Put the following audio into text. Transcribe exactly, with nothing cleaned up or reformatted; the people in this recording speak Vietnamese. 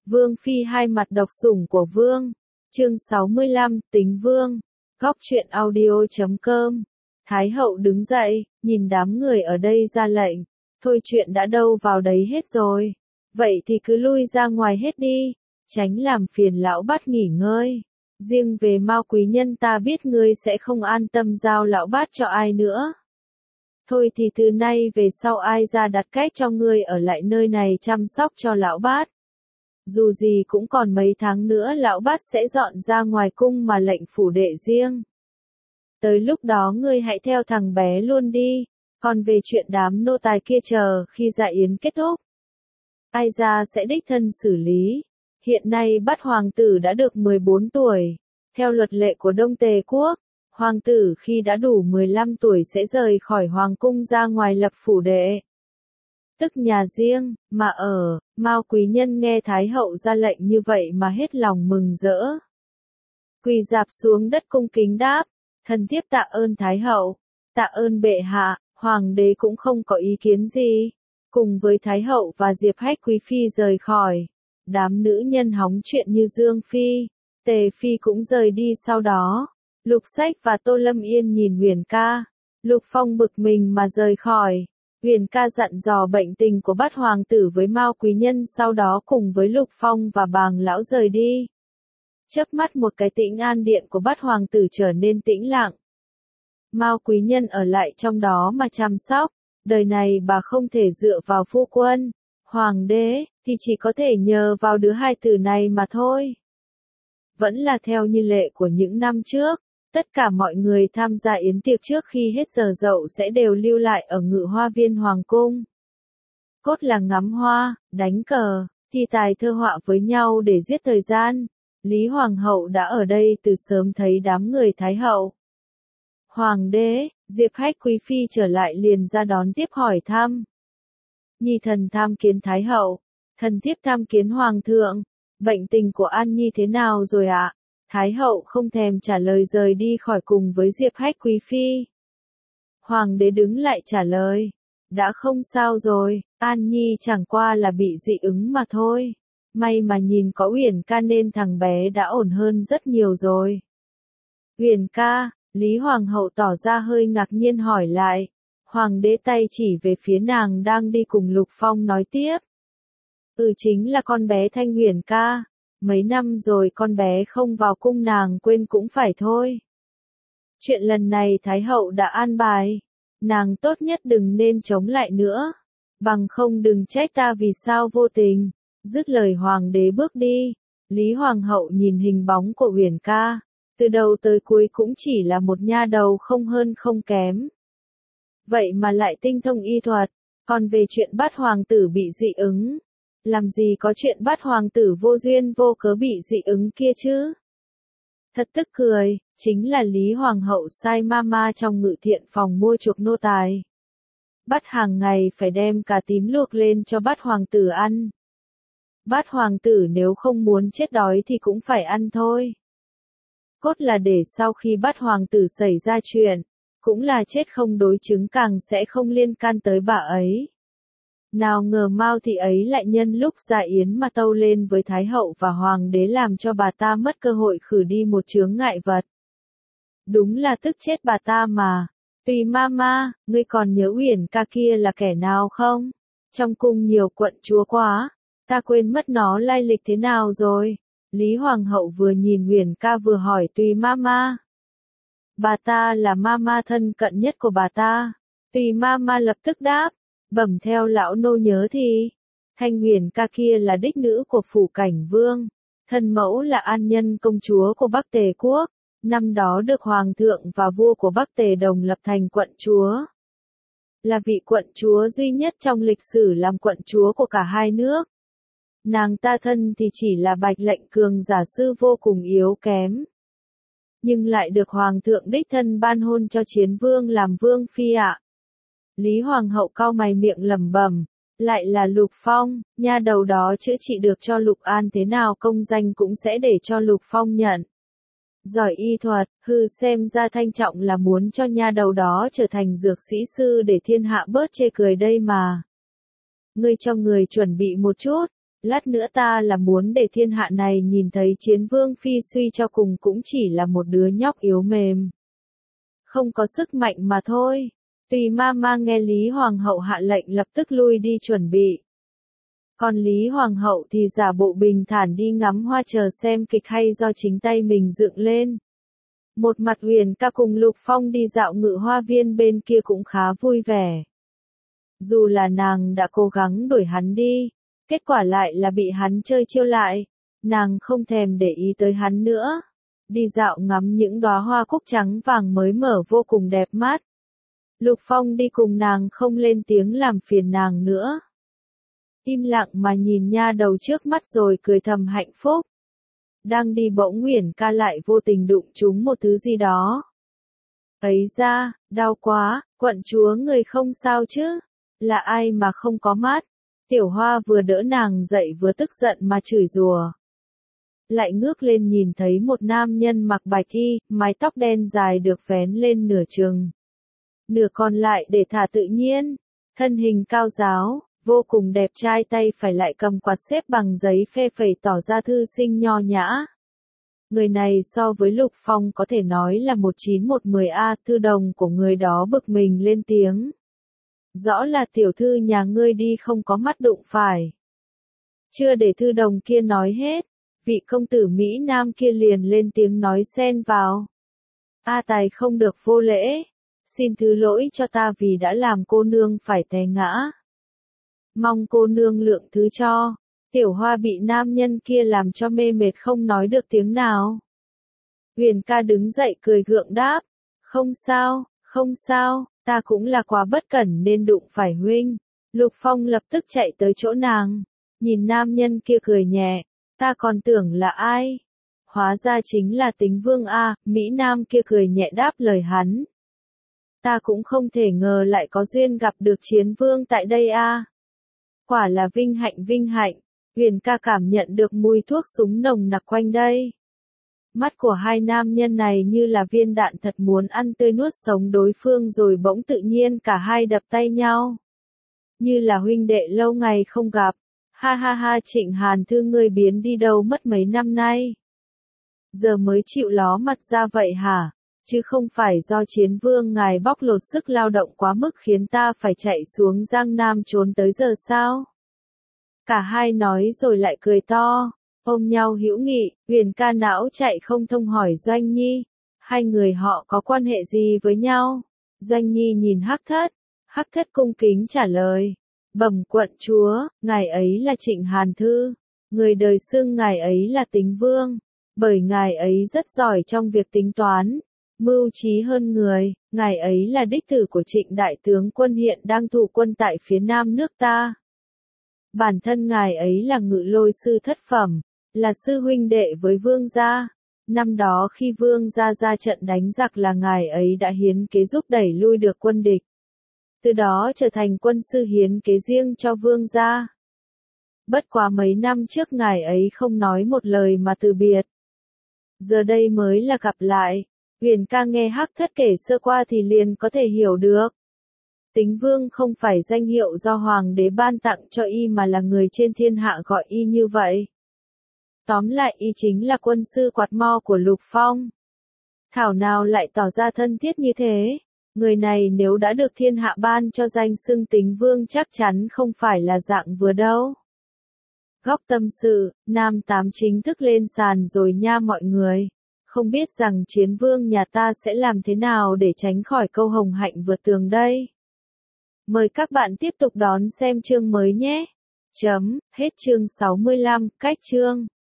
Vương Phi hai mặt độc sủng của Vương. Chương sáu mươi lăm, Tính Vương. Góc truyện audio chấm com. Thái hậu đứng dậy, nhìn đám người ở đây ra lệnh. Thôi chuyện đã đâu vào đấy hết rồi. Vậy thì cứ lui ra ngoài hết đi, tránh làm phiền lão bát nghỉ ngơi. Riêng về Mao quý nhân ta biết ngươi sẽ không an tâm giao lão bát cho ai nữa. Thôi thì từ nay về sau ai ra đặt cách cho ngươi ở lại nơi này chăm sóc cho lão bát. Dù gì cũng còn mấy tháng nữa lão bát sẽ dọn ra ngoài cung mà lệnh phủ đệ riêng. Tới lúc đó ngươi hãy theo thằng bé luôn đi, còn về chuyện đám nô tài kia chờ khi dạ yến kết thúc. Ai ra sẽ đích thân xử lý. Hiện nay Bát hoàng tử đã được mười bốn tuổi. Theo luật lệ của Đông Tề quốc, hoàng tử khi đã đủ mười lăm tuổi sẽ rời khỏi hoàng cung ra ngoài lập phủ đệ, tức nhà riêng, mà ở. Mao quý nhân nghe Thái hậu ra lệnh như vậy mà hết lòng mừng rỡ. Quỳ rạp xuống đất cung kính đáp, thần thiếp tạ ơn Thái hậu, tạ ơn bệ hạ. Hoàng đế cũng không có ý kiến gì. Cùng với Thái hậu và Diệp Hách quý phi rời khỏi, đám nữ nhân hóng chuyện như Dương Phi, Tề Phi cũng rời đi sau đó. Lục Sách và Tô Lâm Yên nhìn Huyền ca. Lục Phong bực mình mà rời khỏi. Huyền ca dặn dò bệnh tình của Bát hoàng tử với Mao quý nhân, sau đó cùng với Lục Phong và Bàng lão rời đi. Chớp mắt một cái Tĩnh An điện của Bát hoàng tử trở nên tĩnh lặng. Mao quý nhân ở lại trong đó mà chăm sóc. Đời này bà không thể dựa vào phu quân, hoàng đế, thì chỉ có thể nhờ vào đứa hai tử này mà thôi. Vẫn là theo như lệ của những năm trước, tất cả mọi người tham gia yến tiệc trước khi hết giờ dậu sẽ đều lưu lại ở ngự hoa viên hoàng cung. Cốt là ngắm hoa, đánh cờ, thi tài thơ họa với nhau để giết thời gian. Lý Hoàng hậu đã ở đây từ sớm thấy đám người Thái hậu. Hoàng đế, Diệp Hách quý phi trở lại liền ra đón tiếp hỏi thăm. Nhi thần tham kiến Thái hậu, thần thiếp tham kiến Hoàng thượng, bệnh tình của An Nhi thế nào rồi ạ? Thái hậu không thèm trả lời rời đi khỏi cùng với Diệp Hách quý phi. Hoàng đế đứng lại trả lời, đã không sao rồi, An Nhi chẳng qua là bị dị ứng mà thôi. May mà nhìn có Uyển ca nên thằng bé đã ổn hơn rất nhiều rồi. Uyển ca? Lý Hoàng hậu tỏ ra hơi ngạc nhiên hỏi lại. Hoàng đế tay chỉ về phía nàng đang đi cùng Lục Phong nói tiếp. Ừ, chính là con bé Thanh Uyển ca. Mấy năm rồi con bé không vào cung nàng quên cũng phải thôi. Chuyện lần này Thái hậu đã an bài. Nàng tốt nhất đừng nên chống lại nữa. Bằng không đừng trách ta vì sao vô tình. Dứt lời hoàng đế bước đi. Lý Hoàng hậu nhìn hình bóng của Uyển ca. Từ đầu tới cuối cũng chỉ là một nha đầu không hơn không kém. Vậy mà lại tinh thông y thuật. Còn về chuyện Bát hoàng tử bị dị ứng, làm gì có chuyện Bát hoàng tử vô duyên vô cớ bị dị ứng kia chứ? Thật tức cười, chính là Lý Hoàng hậu sai mama trong ngự thiện phòng mua chuộc nô tài. Bắt hàng ngày phải đem cà tím luộc lên cho Bát hoàng tử ăn. Bát hoàng tử nếu không muốn chết đói thì cũng phải ăn thôi. Cốt là để sau khi Bát hoàng tử xảy ra chuyện, cũng là chết không đối chứng càng sẽ không liên can tới bà ấy. Nào ngờ Mao thị ấy lại nhân lúc dạ yến mà tâu lên với Thái hậu và Hoàng đế làm cho bà ta mất cơ hội khử đi một chướng ngại vật. Đúng là tức chết bà ta mà. Tùy mama, ngươi còn nhớ Uyển ca kia là kẻ nào không? Trong cung nhiều quận chúa quá, ta quên mất nó lai lịch thế nào rồi. Lý Hoàng hậu vừa nhìn Uyển ca vừa hỏi Tùy mama. Bà ta là mama thân cận nhất của bà ta. Tùy mama lập tức đáp, bẩm theo lão nô nhớ thì, Thanh Uyển ca kia là đích nữ của phủ cảnh vương, thân mẫu là An Nhân công chúa của Bắc Tề quốc, năm đó được hoàng thượng và vua của Bắc Tề đồng lập thành quận chúa. Là vị quận chúa duy nhất trong lịch sử làm quận chúa của cả hai nước. Nàng ta thân thì chỉ là Bạch Lệnh cường giả sư vô cùng yếu kém, nhưng lại được hoàng thượng đích thân ban hôn cho Chiến vương làm vương phi ạ. Lý Hoàng hậu cau mày miệng lẩm bẩm, lại là Lục Phong, nha đầu đó chữa trị được cho Lục An thế nào công danh cũng sẽ để cho Lục Phong nhận. Giỏi y thuật, hư xem ra Thanh trọng là muốn cho nha đầu đó trở thành dược sĩ sư để thiên hạ bớt chê cười đây mà. Ngươi cho người chuẩn bị một chút, Lát nữa ta là muốn để thiên hạ này nhìn thấy Chiến Vương Phi suy cho cùng cũng chỉ là một đứa nhóc yếu mềm. Không có sức mạnh mà thôi. Tùy ma ma nghe Lý Hoàng hậu hạ lệnh lập tức lui đi chuẩn bị. Còn Lý Hoàng hậu thì giả bộ bình thản đi ngắm hoa chờ xem kịch hay do chính tay mình dựng lên. Một mặt Huyền ca cùng Lục Phong đi dạo ngự hoa viên bên kia cũng khá vui vẻ. Dù là nàng đã cố gắng đuổi hắn đi, kết quả lại là bị hắn chơi chiêu lại, nàng không thèm để ý tới hắn nữa. Đi dạo ngắm những đóa hoa cúc trắng vàng mới mở vô cùng đẹp mắt. Lục Phong đi cùng nàng không lên tiếng làm phiền nàng nữa. Im lặng mà nhìn nha đầu trước mắt rồi cười thầm hạnh phúc. Đang đi bỗng Huyền ca lại vô tình đụng trúng một thứ gì đó. Ấy ra, đau quá, quận chúa người không sao chứ? Là ai mà không có mắt? Tiểu Hoa vừa đỡ nàng dậy vừa tức giận mà chửi rủa. Lại ngước lên nhìn thấy một nam nhân mặc bạch y, mái tóc đen dài được vén lên nửa chừng. Nửa còn lại để thả tự nhiên, thân hình cao ráo, vô cùng đẹp trai, tay phải lại cầm quạt xếp bằng giấy phê phẩy tỏ ra thư sinh nho nhã. Người này so với Lục Phong có thể nói là một chín một mười a, thư đồng của người đó bực mình lên tiếng. Rõ là tiểu thư nhà ngươi đi không có mắt đụng phải. Chưa để thư đồng kia nói hết, vị công tử Mỹ Nam kia liền lên tiếng nói xen vào. A tài không được vô lễ, xin thứ lỗi cho ta vì đã làm cô nương phải té ngã. Mong cô nương lượng thứ cho. Tiểu Hoa bị nam nhân kia làm cho mê mệt không nói được tiếng nào. Huyền ca đứng dậy cười gượng đáp. Không sao, không sao, ta cũng là quá bất cẩn nên đụng phải huynh. Lục Phong lập tức chạy tới chỗ nàng. Nhìn nam nhân kia cười nhẹ. Ta còn tưởng là ai? Hóa ra chính là Tính Vương a. Mỹ Nam kia cười nhẹ đáp lời hắn. Ta cũng không thể ngờ lại có duyên gặp được Chiến Vương tại đây a. Quả là vinh hạnh vinh hạnh. Huyền ca cảm nhận được mùi thuốc súng nồng nặc quanh đây. Mắt của hai nam nhân này như là viên đạn thật muốn ăn tươi nuốt sống đối phương rồi bỗng tự nhiên cả hai đập tay nhau. Như là huynh đệ lâu ngày không gặp. Ha ha ha, Trịnh Hàn Thư ngươi biến đi đâu mất mấy năm nay. Giờ mới chịu ló mặt ra vậy hả? Chứ không phải do Chiến Vương ngài bóc lột sức lao động quá mức khiến ta phải chạy xuống Giang Nam trốn tới giờ sao? Cả hai nói rồi lại cười to, ôm nhau hữu nghị. Huyền ca não chạy không thông hỏi Doanh Nhi, hai người họ có quan hệ gì với nhau? Doanh Nhi nhìn Hắc Thất, Hắc Thất cung kính trả lời, bẩm quận chúa, ngài ấy là Trịnh Hàn Thư, người đời xưng ngài ấy là Tính Vương, bởi ngài ấy rất giỏi trong việc tính toán, mưu trí hơn người, ngài ấy là đích tử của Trịnh đại tướng quân hiện đang thủ quân tại phía nam nước ta. Bản thân ngài ấy là ngự lôi sư thất phẩm, là sư huynh đệ với vương gia. Năm đó khi vương gia ra trận đánh giặc là ngài ấy đã hiến kế giúp đẩy lui được quân địch. Từ đó trở thành quân sư hiến kế riêng cho vương gia. Bất quá mấy năm trước ngài ấy không nói một lời mà từ biệt. Giờ đây mới là gặp lại. Huyền ca nghe Hắc Thất kể sơ qua thì liền có thể hiểu được. Tính Vương không phải danh hiệu do hoàng đế ban tặng cho y mà là người trên thiên hạ gọi y như vậy. Tóm lại y chính là quân sư quạt mo của Lục Phong. Thảo nào lại tỏ ra thân thiết như thế. Người này nếu đã được thiên hạ ban cho danh xưng Tính Vương chắc chắn không phải là dạng vừa đâu. Góc tâm sự, nam tám chính thức lên sàn rồi nha mọi người. Không biết rằng Chiến Vương nhà ta sẽ làm thế nào để tránh khỏi câu hồng hạnh vượt tường đây. Mời các bạn tiếp tục đón xem chương mới nhé. Chấm, hết chương sáu mươi lăm, cách chương.